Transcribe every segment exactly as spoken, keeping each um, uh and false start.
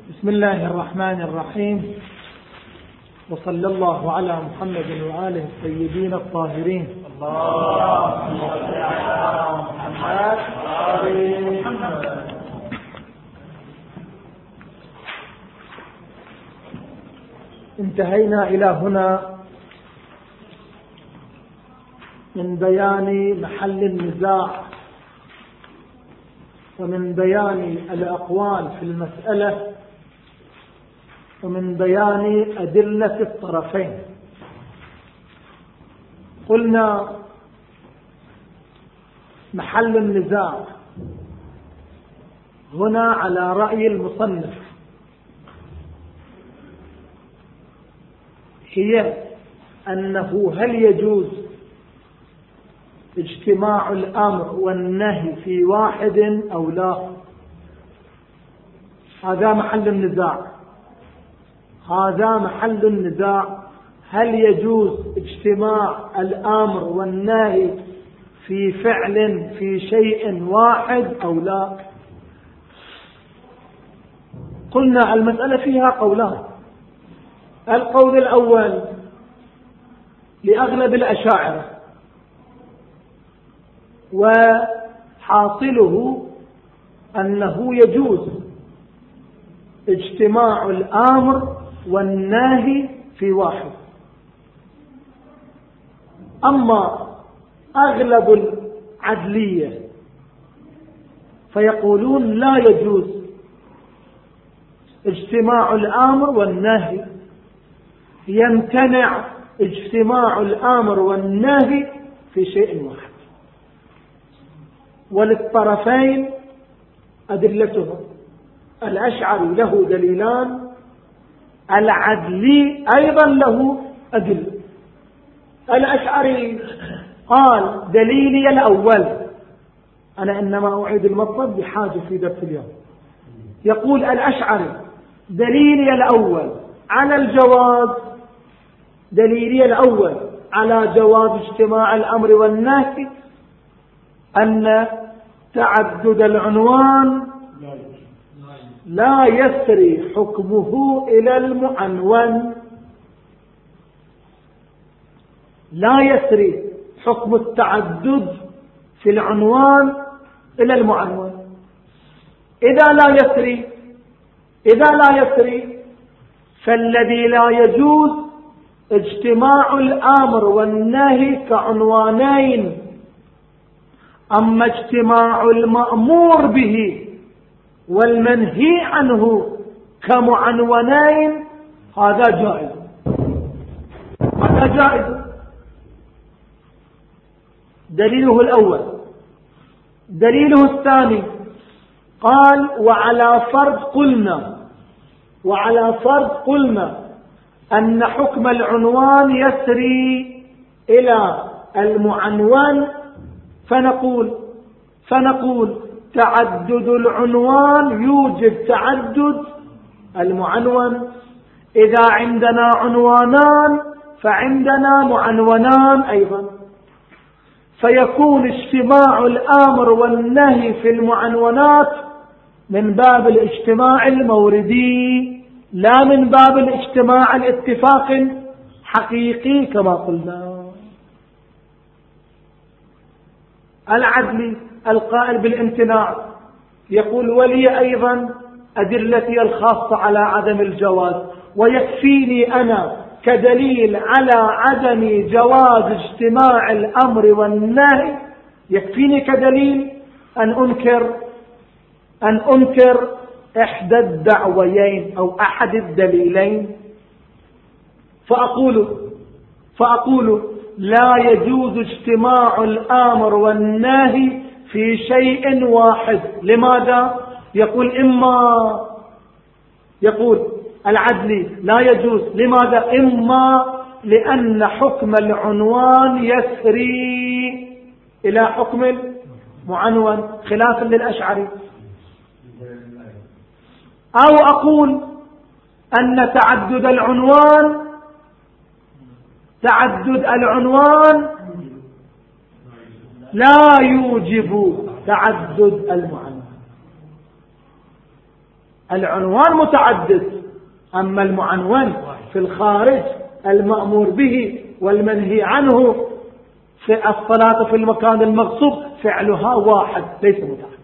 بسم الله الرحمن الرحيم، وصلى الله على محمد وآله الطيبين الطاهرين. اللهم صل على محمد. انتهينا إلى هنا من بيان محل النزاع ومن بيان الأقوال في المسألة ومن بيان أدلة الطرفين. قلنا محل النزاع هنا على رأي المصنف هي أنه هل يجوز اجتماع الأمر والنهي في واحد أو لا. هذا محل النزاع هذا محل النزاع هل يجوز اجتماع الأمر والنهي في فعل في شيء واحد أو لا. قلنا المسألة فيها قولان. القول الأول لأغلب الأشاعرة، وحاصله أنه يجوز اجتماع الأمر والنهي في واحد. أما أغلب العدلية فيقولون لا يجوز اجتماع الأمر والنهي، يمتنع اجتماع الأمر والنهي في شيء واحد. وللطرفين أدلتهم. الأشعري له دليلان، العدلي أيضا له أدلة. الأشعري قال دليلي الأول، أنا إنما أعيد المطلب بحاجة في درس اليوم. يقول الأشعري دليلي الأول على الجواز، دليلي الأول على جواز اجتماع الأمر والنهي أن تعدد العنوان لا يسري حكمه إلى المعنون، لا يسري حكم التعدد في العنوان إلى المعنون. إذا لا يسري إذا لا يسري فالذي لا يجوز اجتماع الأمر والنهي كعنوانين، أما اجتماع المأمور به والمنهي عنه كمعنونين هذا جائز هذا جائز. دليله الأول. دليله الثاني قال وعلى فرض قلنا وعلى فرض قلنا أن حكم العنوان يسري إلى المعنون، فنقول فنقول تعدد العنوان يوجب تعدد المعنون. إذا عندنا عنوانان فعندنا معنونان أيضا، فيكون اجتماع الآمر والنهي في المعنونات من باب الاجتماع الموردي لا من باب الاجتماع الاتفاق حقيقي كما قلنا. العدل القائل بالامتناع يقول ولي أيضا أدلتي الخاصة على عدم الجواز، ويكفيني أنا كدليل على عدم جواز اجتماع الأمر والنهي، يكفيني كدليل أن أنكر أن أنكر إحدى الدعويين أو أحد الدليلين، فأقول فأقول لا يجوز اجتماع الآمر والنهي في شيء واحد. لماذا؟ يقول إما يقول العدلي لا يجوز. لماذا؟ إما لأن حكم العنوان يسري إلى حكم المعنون خلافا للأشعري، أو أقول أن تعدد العنوان تعدد العنوان لا يوجب تعدد المعنى. العنوان متعدد، أما المعنون في الخارج المأمور به والمنهي عنه في الصلاة في المكان المغصوب فعلها واحد ليس متعدد.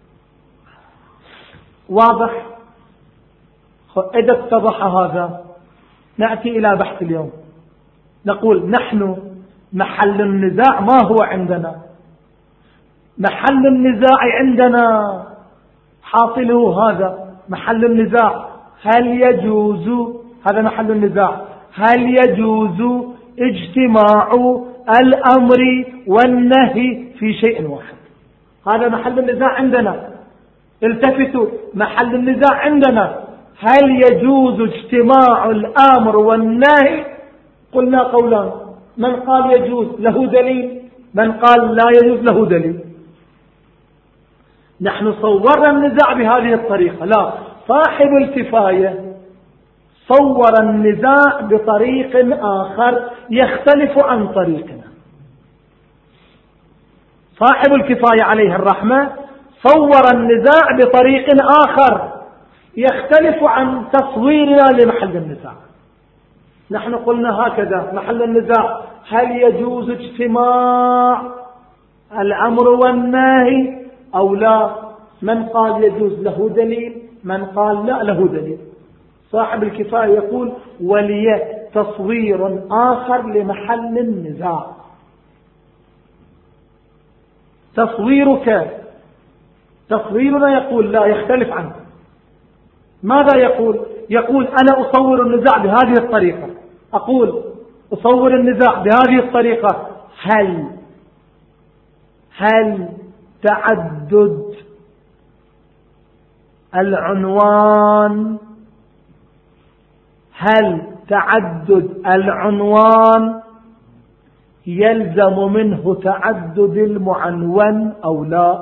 واضح؟ إذا اتضح هذا نأتي إلى بحث اليوم. نقول نحن محل النزاع ما هو عندنا؟ محل النزاع عندنا حاصله هذا محل النزاع، هل يجوز، هذا محل النزاع، هل يجوز اجتماع الأمر والنهي في شيء واحد؟ هذا محل النزاع عندنا. التفتوا، محل النزاع عندنا هل يجوز اجتماع الأمر والنهي؟ قلنا قولان، من قال يجوز له دليل، من قال لا يجوز له دليل. نحن صورنا النزاع بهذه الطريقة، لا، صاحب الكفاية صور النزاع بطريق آخر يختلف عن طريقنا. صاحب الكفاية عليه الرحمة صور النزاع بطريق آخر يختلف عن تصويرنا لمحل النزاع. نحن قلنا هكذا محل النزاع هل يجوز اجتماع الأمر والنهي أو لا؟ من قال يجوز له دليل، من قال لا له دليل. صاحب الكفاية يقول ولي تصوير آخر لمحل النزاع. تصويرك تصويرنا يقول لا، يختلف عنه. ماذا يقول؟ يقول أنا أصور النزاع بهذه الطريقة، أقول أصور النزاع بهذه الطريقة، هل هل تعدد العنوان هل تعدد العنوان يلزم منه تعدد المعنون أو لا؟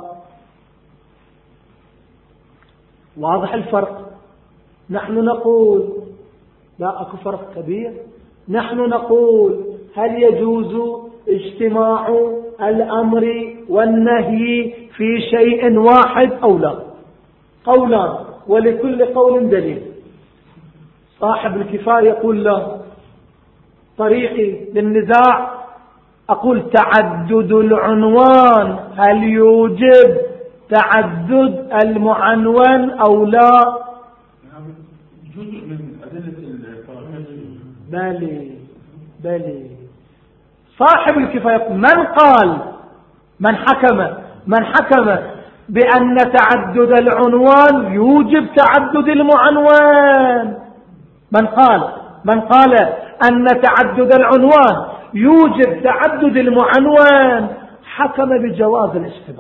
واضح الفرق؟ نحن نقول لا، أكو فرق كبير. نحن نقول هل يجوز اجتماع الأمر والنهي في شيء واحد أو لا؟ قولان، ولكل قول دليل. صاحب الكفاية يقول لا، طريقي للنزاع أقول تعدد العنوان هل يوجب تعدد المعنون أو لا؟ جزء من أدلة الفرق. بلي بلي صاحب الكفاية من قال، من حكم من حكم بأن تعدد العنوان يوجب تعدد المعنون. من قال من قال أن تعدد العنوان يوجب تعدد المعنون حكم بجواز الاجتماع،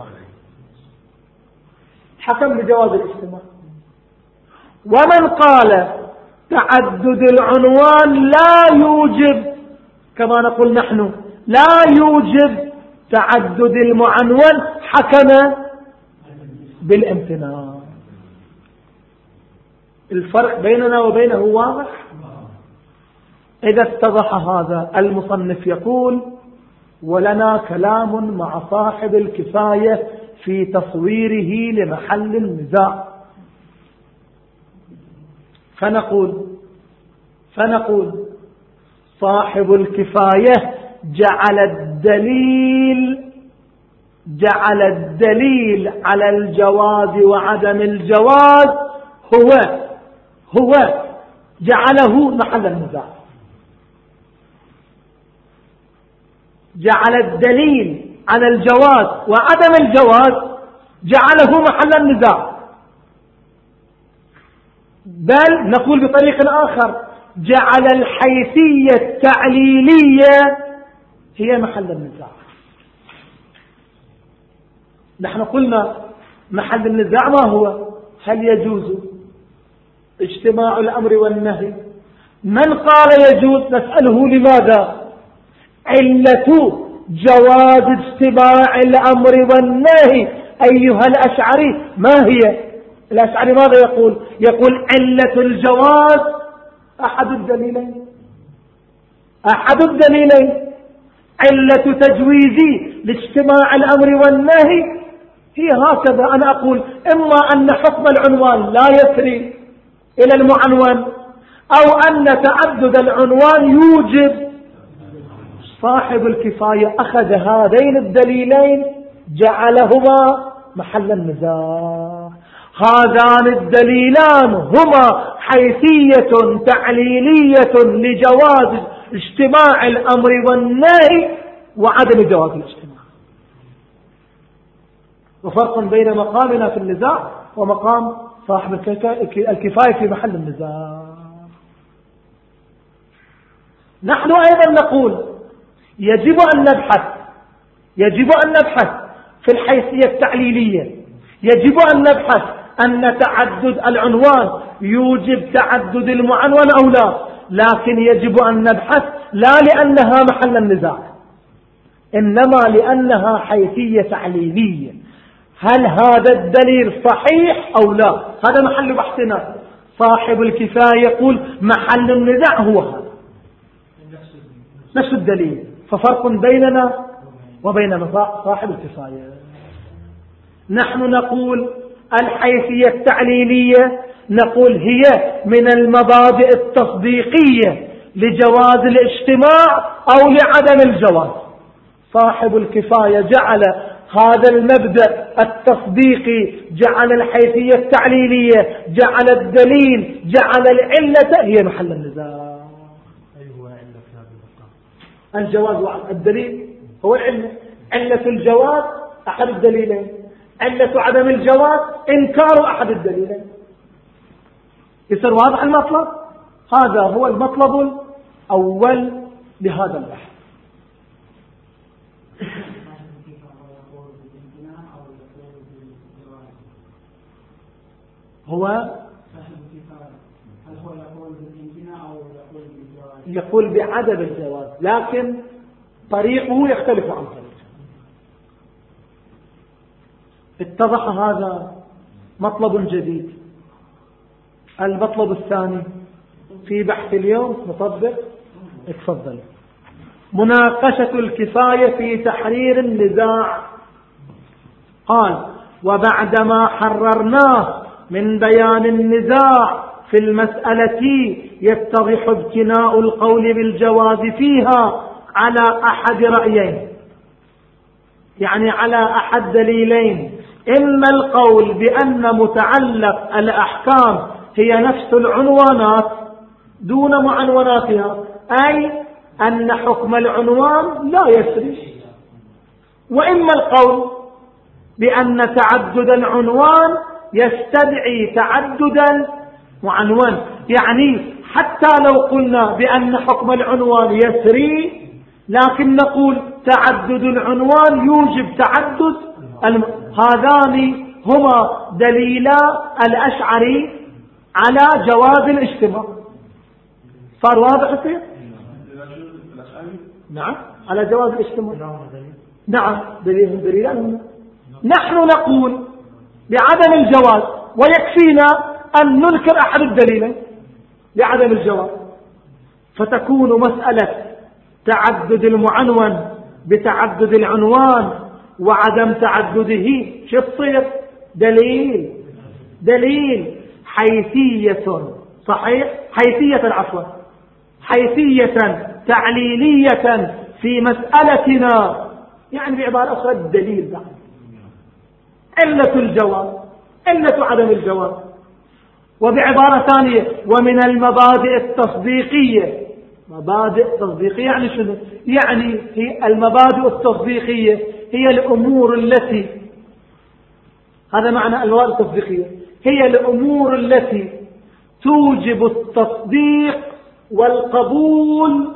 حكم بجواز الاجتماع. ومن قال تعدد العنوان لا يوجب، كما نقول نحن لا يوجب تعدد المعنون، حكم بالامتناع. الفرق بيننا وبينه واضح. إذا اتضح هذا المصنف يقول ولنا كلام مع صاحب الكفاية في تصويره لمحل النزاع. فنقول فنقول صاحب الكفاية جعل الدليل جعل الدليل على الجواز وعدم الجواز هو هو جعله محل النزاع. جعل الدليل على الجواز وعدم الجواز جعله محل النزاع. بل نقول بطريق آخر جعل الحيثية التعليلية هي محل النزاع. نحن قلنا محل النزاع ما هو؟ هل يجوز اجتماع الأمر والنهي؟ من قال يجوز نسأله لماذا؟ علة جواز اجتماع الأمر والنهي أيها الأشعري ما هي؟ الأشعري ماذا يقول؟ يقول علة الجواز أحد الدليلين أحد الدليلين علة تجويزي لاجتماع الأمر والنهي هي هكذا. أنا أقول إما أن حكم العنوان لا يسري إلى المعنون، أو أن تعدد العنوان يوجب. صاحب الكفاية أخذ هذين الدليلين جعلهما محل النزاع. هذان الدليلان هما حيثية تعليلية لجواز اجتماع الأمر والنهي وعدم جواز الاجتماع. وفرق بين مقامنا في النزاع ومقام صاحب الكفاية في محل النزاع. نحن أيضا نقول يجب أن نبحث يجب أن نبحث في الحيثية التعليلية، يجب أن نبحث أن تعدد العنوان يوجب تعدد المعنون أو لا، لكن يجب أن نبحث لا لأنها محل النزاع، إنما لأنها حيثية تعليلية. هل هذا الدليل صحيح أو لا؟ هذا محل بحثنا. صاحب الكفاية يقول محل النزاع هو هذا نفس الدليل. ففرق بيننا وبين صاحب الكفاية. نحن نقول الحيثية التعليلية نقول هي من المبادئ التصديقية لجواز الاجتماع أو لعدم الجواز. صاحب الكفاية جعل هذا المبدأ التصديقي، جعل الحيثية التعليلية، جعل الدليل، جعل العلة هي محل النزاع. أيوة علة في هذا المقام. الجواز الدليل هو العلة. علة الجواز أحد الدليلين، علة عدم الجواز إنكار أحد الدليلين. يصير واضح المطلب؟ هذا هو المطلب الأول لهذا البحث. هو يقول بعدم الجواز، لكن طريقه يختلف عن طريقه. اتضح هذا مطلب جديد. المطلب الثاني في بحث اليوم نطبق. اتفضل. مناقشة الكفاية في تحرير النزاع. قال: وبعدما حررناه من بيان النزاع في المسألة يتضح ابتناء القول بالجواز فيها على أحد رأيين، يعني على أحد دليلين. إما القول بأن متعلق الأحكام هي نفس العنوانات دون معنوناتها، أي أن حكم العنوان لا يسري. وإما القول بأن تعدد العنوان يستدعي تعدد المعنون، يعني حتى لو قلنا بأن حكم العنوان يسري، لكن نقول تعدد العنوان يوجب تعدد الم... هذان هما دليلا الأشعري على جواز الاجتماع. صار واضح الشيء؟ نعم، على جواز الاجتماع. نعم، دليل دليلان. نحن نقول بعدم الجواز، ويكفينا أن ننكر أحد الدليلين بعدم الجواز، فتكون مسألة تعدد المعنون بتعدد العنوان وعدم تعدده شو تصير؟ دليل دليل حيثية صحيح حيثية عفوا حيثية تعليلية في مسألتنا، يعني بعبارة أخرى الدليل بعد علة الجواز، علة عدم الجواز. وبعبارة ثانية ومن المبادئ التصديقية. مبادئ تصديقية يعني شنو؟ يعني هي المبادئ التصديقية هي الأمور التي، هذا معنى المبادئ التصديقية، هي الأمور التي توجب التصديق والقبول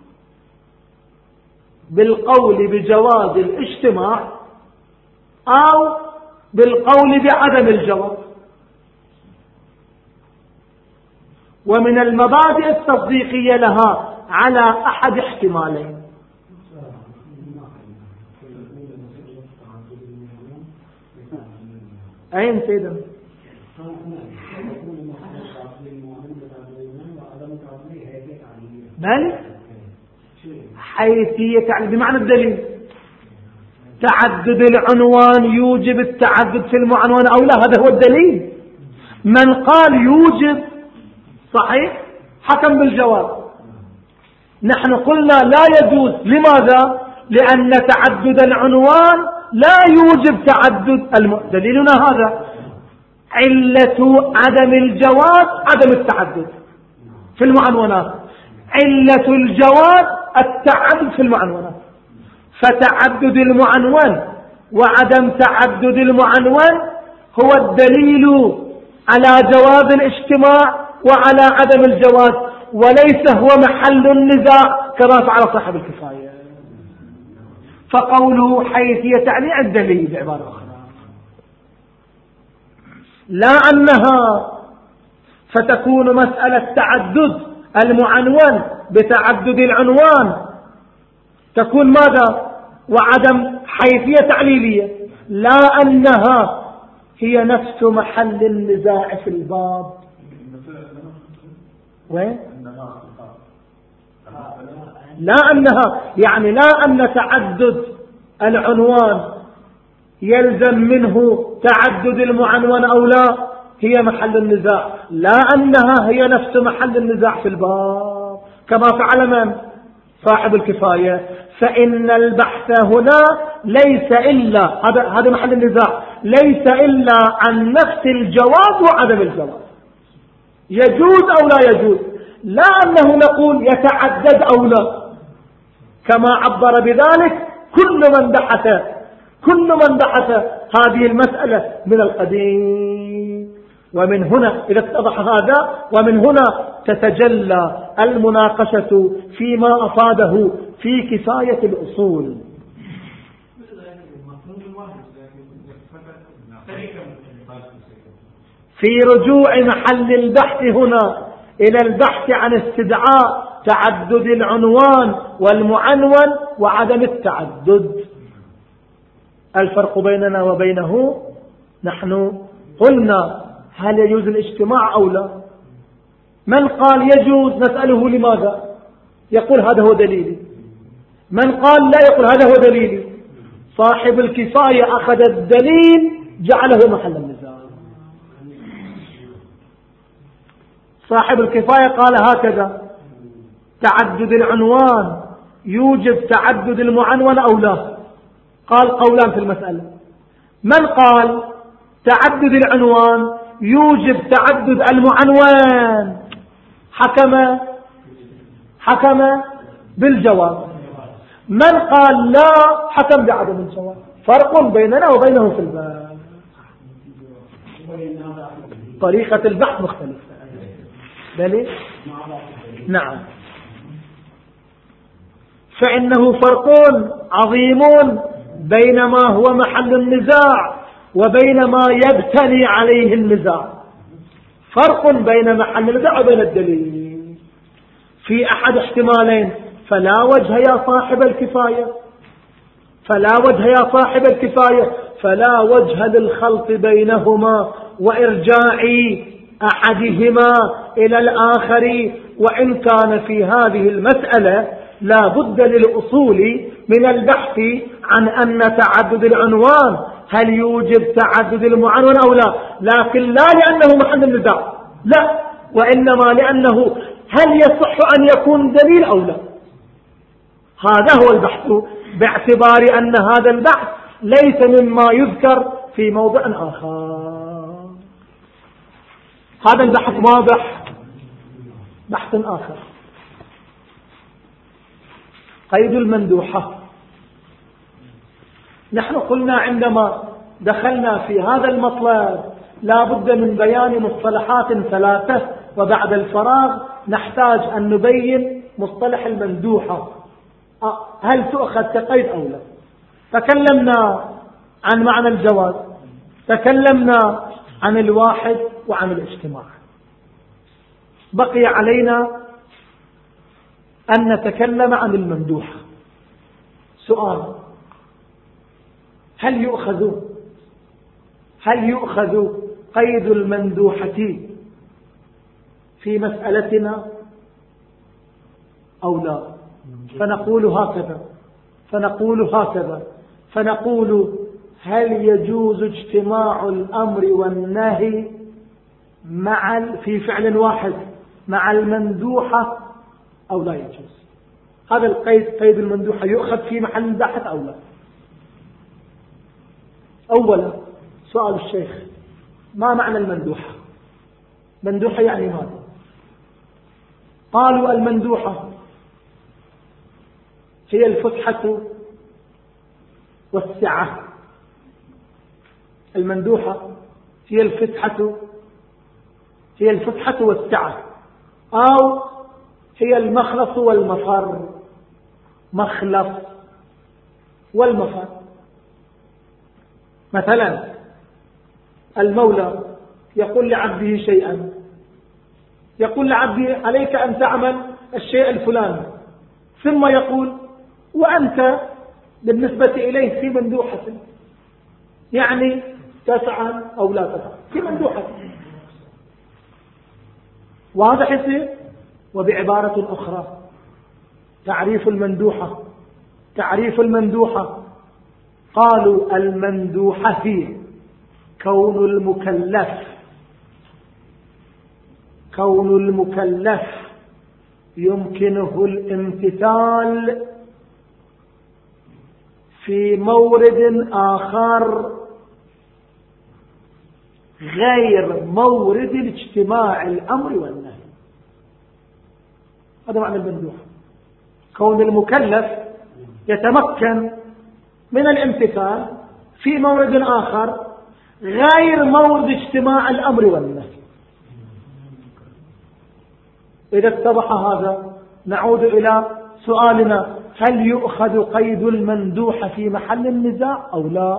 بالقول بجواز الاجتماع أو بالقول بعدم الجواز. ومن المبادئ التصديقية لها على أحد احتمالين. أين سيدنا؟ بل حيثية يعني بمعنى الدليل. تعدد العنوان يوجب التعدد في المعنون أو لا؟ هذا هو الدليل. من قال يوجب صحيح حكم بالجواب. نحن قلنا لا يجوز. لماذا؟ لأن تعدد العنوان لا يوجب تعدد الم... دليلنا هذا. علة عدم الجواز عدم التعدد في المعنونات، علة الجواز التعدد في المعنونات. فتعدد المعنون وعدم تعدد المعنون هو الدليل على جواز الاجتماع وعلى عدم الجواز، وليس هو محل النزاع كما فعل صاحب الكفاية. فقوله حيثية تعني الدليل بعبارة أخرى، لا أنها فتكون مسألة تعدد المعنون بتعدد العنوان تكون ماذا؟ وعدم حيثية تعليلية. لا أنها هي نفس محل النزاع في الباب. وين؟ لا أنها يعني لا أن تعدد العنوان يلزم منه تعدد المعنون أو لا، هي محل النزاع. لا أنها هي نفس محل النزاع في الباب كما فعل من؟ صاحب الكفاية. فإن البحث هنا ليس إلا هذا هذا محل النزاع، ليس إلا عن نفس الجواز وعدم الجواز، يجوز أو لا يجوز، لا أنه نقول يتعدد أو لا، كما عبر بذلك كل من بحث كل من بحث هذه المسألة من القديم. ومن هنا إذا اتضح هذا، ومن هنا تتجلى المناقشة فيما أفاده في كفاية الأصول. في رجوع محل البحث هنا إلى البحث عن استدعاء تعدد العنوان والمعنون وعدم التعدد. الفرق بيننا وبينه، نحن قلنا هل يجوز الاجتماع أو لا؟ من قال يجوز نسأله لماذا؟ يقول هذا هو دليلي. من قال لا يقول هذا هو دليلي. صاحب الكفاية أخذ الدليل جعله محل النزاع. صاحب الكفاية قال هكذا: تعدد العنوان يوجب تعدد المعنون أو لا؟ قال قولان في المسألة. من قال تعدد العنوان يوجب تعدد المعنون حكم حكم بالجواب. من قال لا حكم بعدم الجواب. فرق بيننا وبينه في الباب، طريقة البحث مختلفة. دليل؟ نعم. فإنه فرق عظيم بين ما هو محل النزاع وبين ما يبتني عليه النزاع. فرق بين محل النزاع وبين الدليل. في أحد احتمالين فلا وجه يا صاحب الكفاية فلا وجه يا صاحب الكفاية فلا وجه للخلط بينهما وإرجاع أحدهما إلى الآخر. وإن كان في هذه المسألة لا بد للأصول من البحث عن أن تعدد العنوان هل يوجب تعدد المعنون أو لا، لكن لا لأنه محل النزاع، لا، وإنما لأنه هل يصح أن يكون دليل أو لا. هذا هو البحث، باعتبار أن هذا البحث ليس مما يذكر في موضع آخر. هذا البحث واضح. بحث آخر، قيد المندوحة. نحن قلنا عندما دخلنا في هذا المطلب لا بد من بيان مصطلحات ثلاثة، وبعد الفراغ نحتاج أن نبين مصطلح المندوحة هل تؤخذ كقيد أو لا. تكلمنا عن معنى الجواز، تكلمنا عن الواحد وعن الاجتماع، بقي علينا أن نتكلم عن المندوحة. سؤال: هل يؤخذ هل يؤخذ قيد المندوحة في مسألتنا أو لا؟ فنقول هكذا فنقول هكذا فنقول هل يجوز اجتماع الأمر والنهي مع في فعل واحد مع المندوحة أو لا يجوز؟ هذا القيد قيد المندوحة يؤخذ في محل البحث أو لا؟ أولا سؤال الشيخ: ما معنى المندوحة؟ مندوحة يعني ماذا؟ قالوا المندوحة هي الفسحة والسعة. المندوحة هي الفسحة هي الفسحة والسعة، أو هي المخلص والمفر. مخلص والمفر. مثلا المولى يقول لعبده شيئا، يقول لعبده عليك أن تعمل الشيء الفلاني، ثم يقول وأنت بالنسبة إليه في مندوحة، يعني تفعل أو لا تفعل في مندوحة. واضح يصير؟ وبعبارة أخرى تعريف المندوحة تعريف المندوحة قالوا المندوحة هي كون المكلف كون المكلف يمكنه الامتثال في مورد آخر غير مورد الاجتماع الأمر والنهي. هذا معنى المندوحة، كون المكلف يتمكن من الامتثال في مورد آخر غير مورد اجتماع الأمر والنهي. إذا اتضح هذا نعود إلى سؤالنا: هل يؤخذ قيد المندوحة في محل النزاع أو لا؟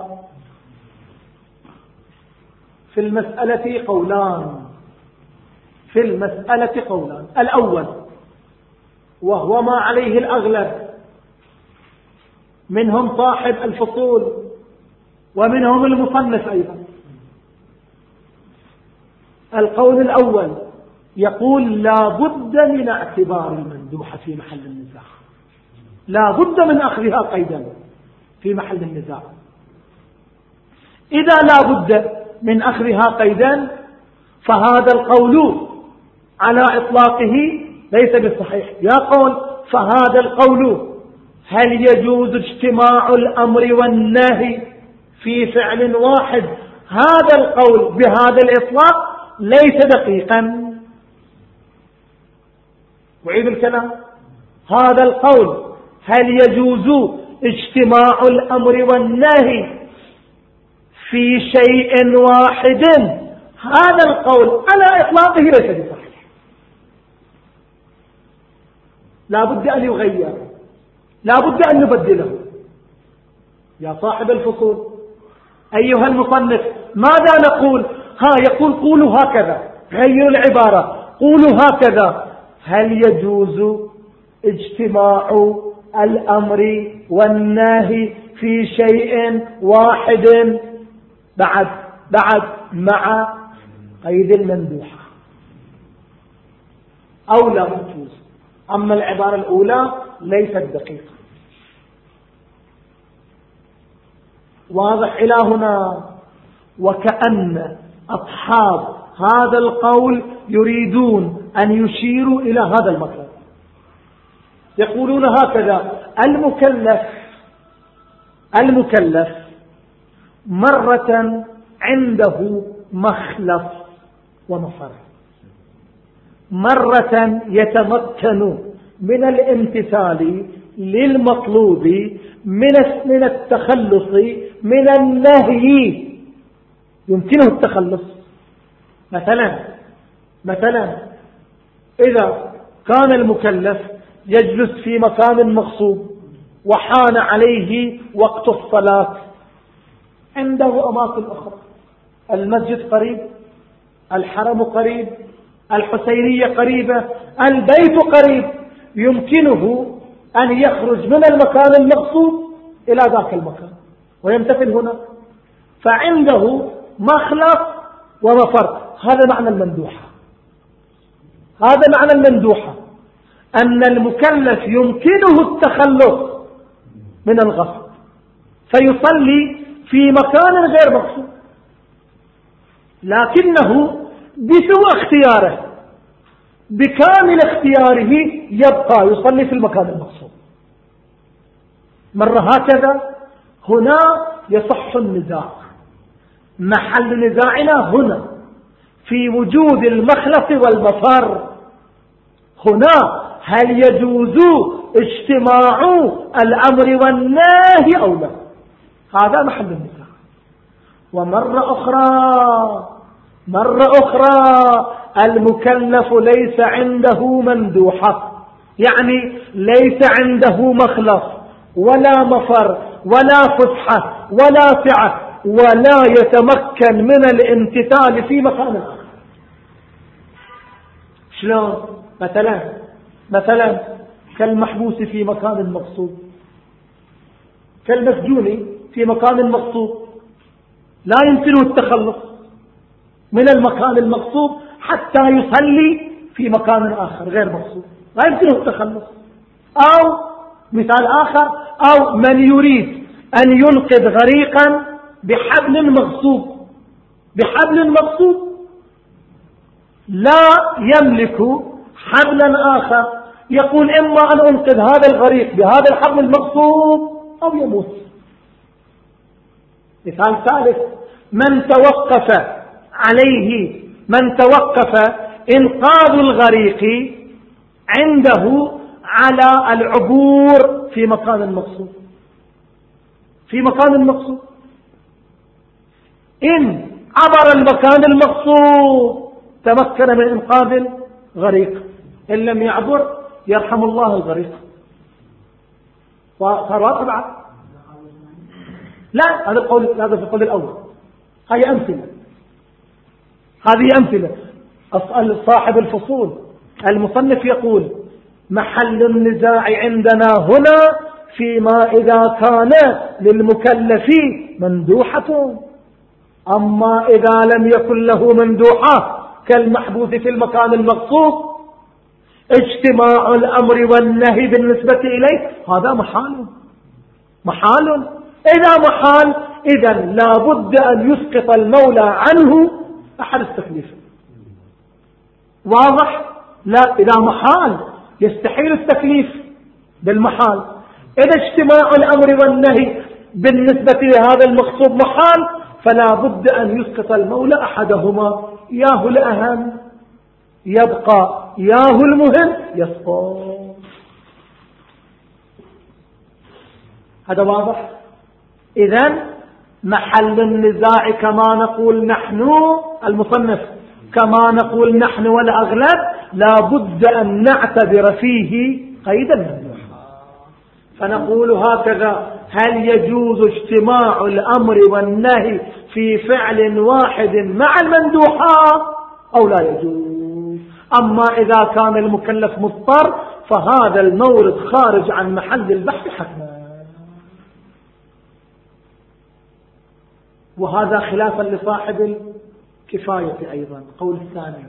في المسألة قولان في المسألة قولان الأول وهو ما عليه الأغلب، منهم صاحب الفصول ومنهم المصنف أيضا. القول الأول يقول لا بد من اعتبار المندوحة في محل النزاع، لا بد من أخذها قيدا في محل النزاع. إذا لا بد من أخذها قيدا فهذا القول على إطلاقه ليس بالصحيح. يا قول فهذا القول هل يجوز اجتماع الأمر والنهي في فعل واحد، هذا القول بهذا الإطلاق ليس دقيقا. أعيد الكلام: هذا القول هل يجوز اجتماع الأمر والنهي في شيء واحد، هذا القول على إطلاقه ليس بصحيح، لا بد أن يغير، لا بد أن نبدله. يا صاحب الفصول أيها المصنف ماذا نقول؟ ها يقول قولوا هكذا، غيروا العبارة، قولوا هكذا: هل يجوز اجتماع الأمر والنهي في شيء واحد بعد بعد مع قيد المندوحة أو لا يجوز؟ أما العبارة الأولى ليست دقيقة. واضح إلى هنا؟ وكأن أصحاب هذا القول يريدون أن يشيروا إلى هذا المطلب. يقولون هكذا: المكلف المكلف مرة عنده مخلص ومفر، مرة يتمكن من الامتثال للمطلوب من التخلص من النهي، يمكنه التخلص. مثلا مثلا إذا كان المكلف يجلس في مكان مغصوب وحان عليه وقت الصلاة، عنده أماكن أخرى، المسجد قريب، الحرم قريب، الحسينية قريبة، البيت قريب، يمكنه أن يخرج من المكان المغصوب إلى ذاك المكان ويمتثل هنا، فعنده مخلص ومفر. هذا معنى المندوحة، هذا معنى المندوحة، أن المكلف يمكنه التخلص من الغصب فيصلي في مكان غير مقصود، لكنه بسوء اختياره بكامل اختياره يبقى يصلي في المكان المقصود. مرة هكذا هنا يصح النزاع. محل نزاعنا هنا في وجود المخلص والمفر. هنا هل يجوز اجتماع الأمر والنهي أو لا؟ هذا محل النزاع. ومرة أخرى مرة أخرى المكلف ليس عنده مندوحة، يعني ليس عنده مخلص ولا مفر ولا فسحة ولا سعة، ولا يتمكن من الامتثال في مكان آخر. شلون؟ مثلا مثلا كالمحبوس في مكان مقصود، كالمسجون في مكان مقصود، لا يمكنه التخلص من المكان المقصود حتى يصلي في مكان آخر غير مقصود، لا يمكنه التخلص. أو مثال آخر، أو من يريد أن ينقذ غريقا بحبل مغصوب بحبل مغصوب لا يملك حبلا آخر، يقول إما أن أنقذ هذا الغريق بهذا الحبل المغصوب أو يموت. مثال ثالث، من توقف عليه من توقف إنقاذ الغريق عنده على العبور في مكان مقصود في مكان مقصود إن عبر المكان المقصود تمكن من إنقاذ الغريق، إن لم يعبر يرحم الله الغريق. وصار واضح؟ لا، هذا القول هذا في القول الأول. هذه أمثلة هذه أمثلة صاحب الفصول المصنف يقول محل النزاع عندنا هنا فيما إذا كان للمكلف مندوحة، أما إذا لم يكن له مندوحة كالمحبوس في المكان المقصود اجتماع الأمر والنهي بالنسبة إليه هذا محال محال إذا محال إذا لا بد أن يسقط المولى عنه أحد التكليف. واضح؟ لا، إذا محال يستحيل التكليف بالمحال. إذا اجتماع الأمر والنهي بالنسبة لهذا المقصود محال فلا بد أن يسقط المولى أحدهما، ياه الأهم يبقى ياه المهم يسقط. هذا واضح؟ إذن محل النزاع كما نقول نحن المصنف كما نقول نحن والأغلب لا بد أن نعتبر فيه قيد المندوح. فنقول هكذا: هل يجوز اجتماع الأمر والنهي في فعل واحد مع المندوحة أو لا يجوز؟ أما إذا كان المكلف مضطر فهذا المورد خارج عن محل البحث حتما. وهذا خلافا لصاحب الكفاية أيضا قول الثاني،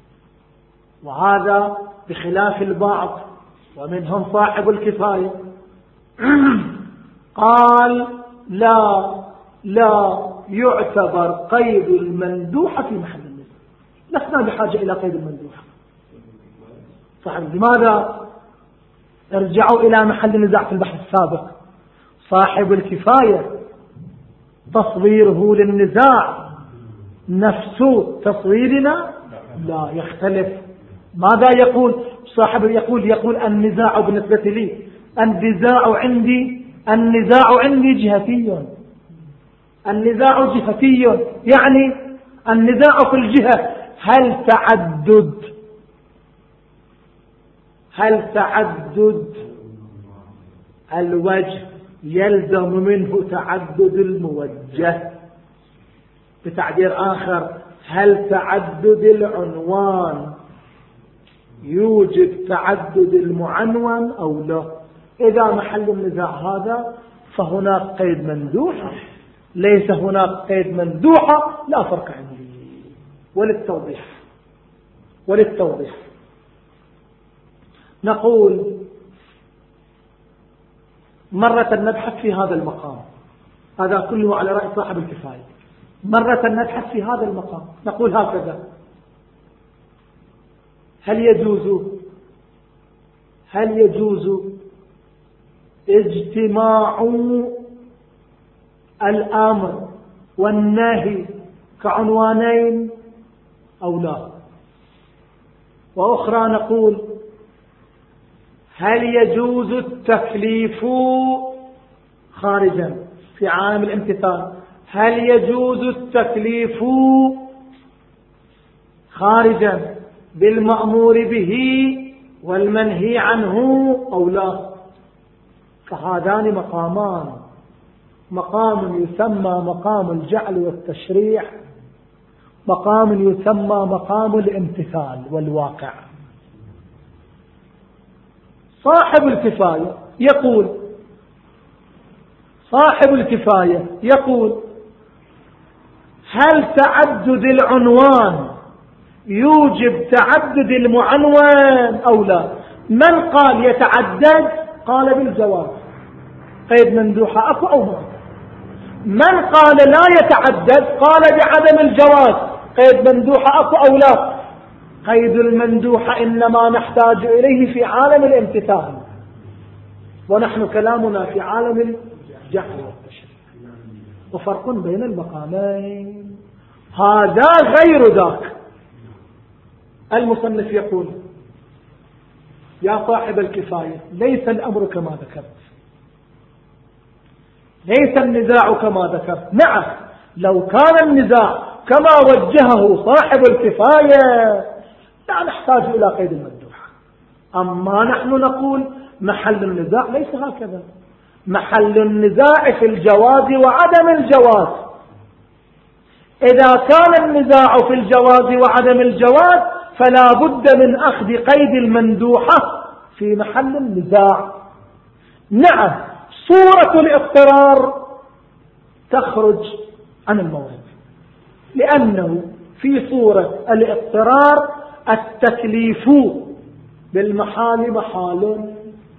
وهذا بخلاف البعض ومنهم صاحب الكفاية قال لا لا يعتبر قيد المندوحة في محل النزاع، لسنا بحاجة إلى قيد المندوحة. صاحب لماذا؟ ارجعوا إلى محل النزاع في البحث السابق. صاحب الكفاية تصويره للنزاع نفس تصويرنا لا يختلف. ماذا يقول صاحب؟ يقول يقول النزاع بالنسبة لي النزاع عندي النزاع عندي جهتي النزاع جهتي يعني النزاع في الجهة هل تعدد هل تعدد الوجه يلزم منه تعدد الموجه؟ بتعبير آخر، هل تعدد العنوان يوجد تعدد المعنون أو لا؟ إذا محل النزاع هذا فهناك قيد مندوحة، ليس هناك قيد مندوحة لا فرق عندي. وللتوضيح وللتوضيح نقول مرة نبحث في هذا المقام هذا كله على رأي صاحب الكفاية. مرة نبحث في هذا المقام نقول هكذا: هل يجوز هل يجوز اجتماع الأمر والنهي كعنوانين أو لا؟ وأخرى نقول: هل يجوز التكليف خارجا في عام الامتثال؟ هل يجوز التكليف خارجا بالمأمور به والمنهي عنه أو لا؟ فهذان مقامان: مقام يسمى مقام الجعل والتشريع، مقام يسمى مقام الامتثال والواقع. صاحب الكفاية يقول صاحب الكفاية يقول هل تعدد العنوان يوجب تعدد المعنون أو لا؟ من قال يتعدد قال بالجواز، قيد مندوحة أكو أو ما. من قال لا يتعدد قال بعدم الجواز، قيد مندوحة أكو أو لا. قيد المندوحة إنما نحتاج إليه في عالم الامتثال، ونحن كلامنا في عالم الجهل والتشريع، وفرق بين المقامين. هذا غير ذاك. المصنف يقول: يا صاحب الكفاية، ليس الأمر كما ذكرت، ليس النزاع كما ذكرت. نعم، لو كان النزاع كما وجهه صاحب الكفاية لا نحتاج إلى قيد المندوحة. أما نحن نقول محل النزاع ليس هكذا. محل النزاع في الجواز وعدم الجواز. إذا كان النزاع في الجواز وعدم الجواز فلا بد من أخذ قيد المندوحة في محل النزاع. نعم، صورة الاضطرار تخرج عن المورد، لأنه في صورة الاضطرار التكليف بالمحال محال.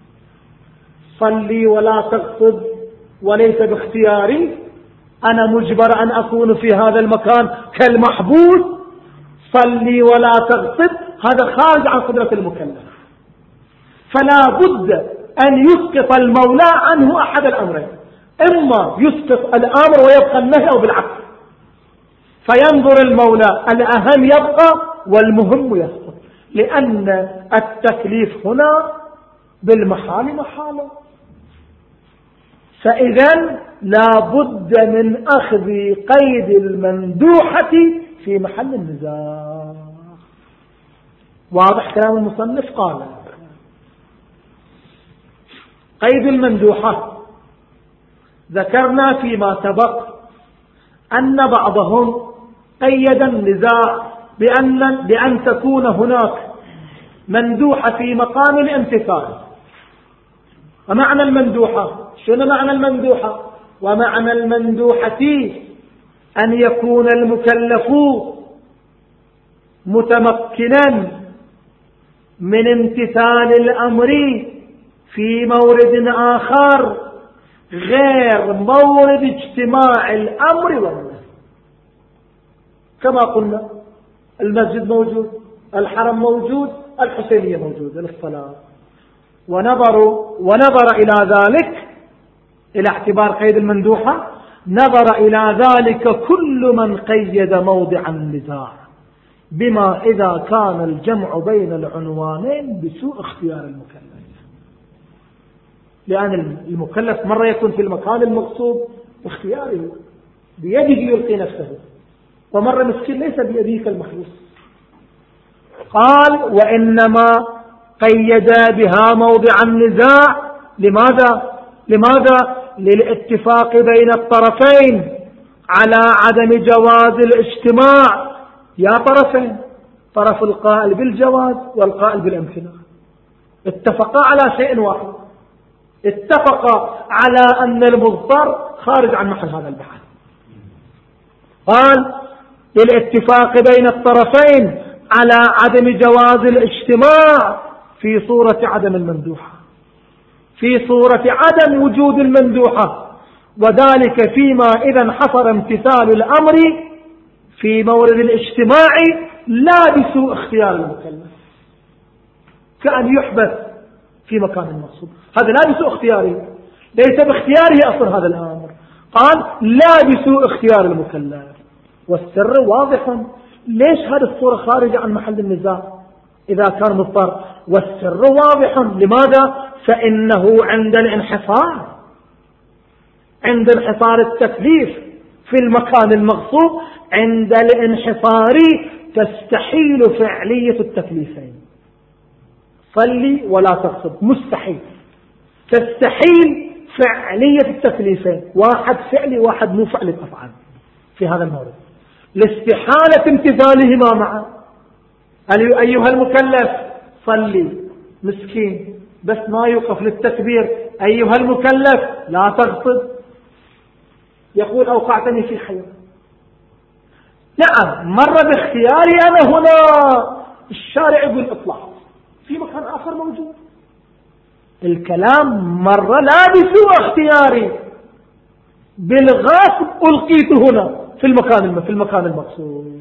صلي ولا تغصب وليس باختياري، أنا مجبر أن أكون في هذا المكان كالمحبوس. صلي ولا تغصب هذا خارج عن قدرة المكلف، فلا بد أن يسقط المولى عنه أحد الأمرين: إما يسقط الأمر ويبقى النهي أو بالعكس. فينظر المولى الأهم يبقى والمهم يسقط، لأن التكليف هنا بالمحال محاله. فإذا لا بد من أخذ قيد المندوحة في محل النزاع. واضح كلام المصنف؟ قال: قيد المندوحة ذكرنا فيما سبق أن بعضهم قيد النزاع بأن, بأن تكون هناك مندوحة في مقام الامتثال. ومعنى المندوحة شنو معنى المندوحة؟ ومعنى المندوحة أن يكون المكلف متمكنا من امتثال الأمر في مورد آخر غير مورد اجتماع الأمر والنهي. كما قلنا المسجد موجود، الحرم موجود، الحسينية موجودة للصلاة. ونظروا ونظر إلى ذلك، إلى اعتبار قيد المندوحة، نظر إلى ذلك كل من قيد موضع النزاع، بما إذا كان الجمع بين العنوانين بسوء اختيار المكلف. لأن المكلف مرة يكون في المكان المغصوب باختياره بيده يلقي نفسه، ومرة مسكين ليس بيده كالمحبوس. قال: وإنما قيد بها موضع النزاع. لماذا؟ لماذا؟ للاتفاق بين الطرفين على عدم جواز الاجتماع. يا طرفين، طرف القائل بالجواز والقائل بالامتناع، اتفقا على شيء واحد، اتفقا على أن المضطر خارج عن محل هذا البحث. قال: للاتفاق بين الطرفين على عدم جواز الاجتماع في صورة عدم المندوحة، في صورة عدم وجود المندوحة، وذلك فيما إذا انحصر امتثال الأمر في مورد الاجتماع لا بسوء اختيار المكلف، كأن يحبس في مكان مقصود، هذا لا بسوء اختياره، ليس باختياره أصلا هذا الأمر، قال لا بسوء اختيار المكلف. والسر واضح، ليش هذه الصورة خارجة عن محل النزاع إذا كان مضطر؟ والسر واضح، لماذا؟ فإنه عند الانحصار، عند انحصار التكليف في المكان المغصوب، عند الانحصار تستحيل فعلية التكليفين، صلي ولا تغصب، مستحيل، تستحيل فعلية التكليفين، واحد فعلي واحد مو فعلي قطعا في هذا المورد، لاستحالة امتثالهما معا. أيها المكلف صلي، مسكين بس ما يوقف للتكبير، أيها المكلف لا تغصب، يقول أوقعتني في خير، نعم مر باختياري أنا هنا، الشارع يقول اطلع في مكان آخر موجود، الكلام مر لا بسوء اختياري، بالغصب ألقيت هنا في المكان في المكان المقصود.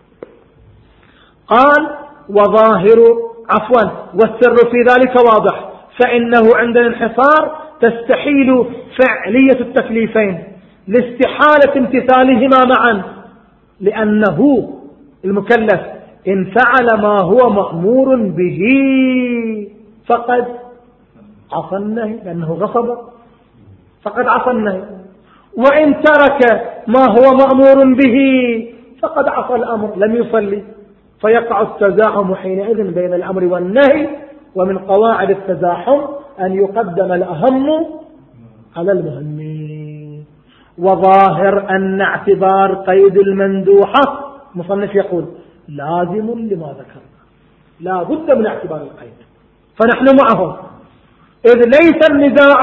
قال وظاهر عفوا والسر في ذلك واضح، فإنه عند الانحصار تستحيل فعلية التكليفين لاستحالة امتثالهما معا، لأنه المكلف إن فعل ما هو مأمور به فقد عصى النهي، لأنه غصب فقد عصى النهي، وإن ترك ما هو مأمور به فقد عصى الأمر لم يصلي، فيقع التزاحم حينئذ بين الأمر والنهي، ومن قواعد التزاحم أن يقدم الأهم على المهم. وظاهر أن اعتبار قيد المندوحة مصنف يقول لازم لما ذكرنا، لا بد من اعتبار القيد، فنحن معهم، إذ ليس النزاع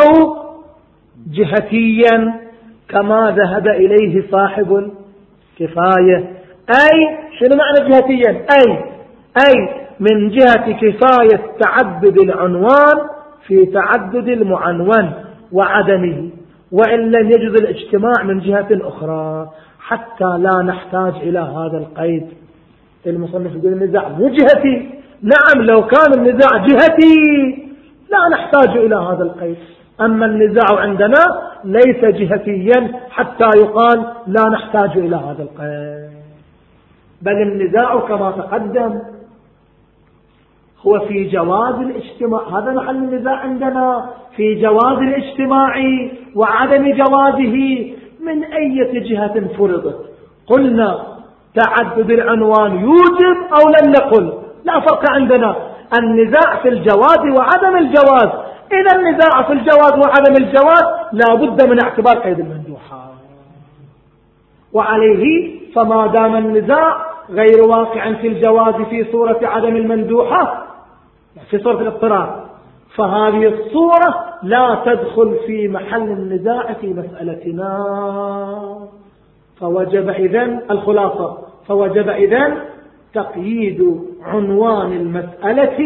جهتيا كما ذهب إليه صاحب الكفاية. أي شنو معنى جهتيا؟ أي أي من جهة كفاية تعدد العنوان في تعدد المعنون وعدمه، وإن لم يجد الاجتماع من جهة أخرى، حتى لا نحتاج إلى هذا القيد. المصنف يقول النزاع مو جهتي، نعم لو كان النزاع جهتي لا نحتاج إلى هذا القيد، أما النزاع عندنا ليس جهتيا حتى يقال لا نحتاج إلى هذا القيد، بل النزاع كما تقدم هو في جواز الاجتماع، هذا محل النزاع عندنا، في جواز الاجتماع وعدم جوازه من أي جهة فرضت. قلنا تعدد العنوان يوجب أو لم نقل، لا فرق عندنا، النزاع في الجواز وعدم الجواز، إذا النزاع في الجواز وعدم الجواز لا بد من اعتبار قيد المندوحة، وعليه فما دام النزاع غير واقع في الجواز في صورة عدم المندوحة في صورة الاضطرار، فهذه الصورة لا تدخل في محل النزاع في مسألتنا، فوجب إذن الخلاصة، فوجب إذن تقييد عنوان المسألة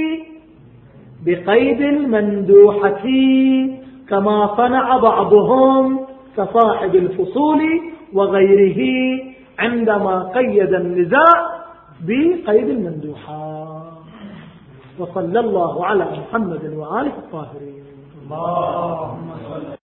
بقيد المندوحة كما صنع بعضهم كصاحب الفصول وغيره عندما قيد النزاع بقيد المندوحة. وصلى الله على محمد وآله الطاهرين.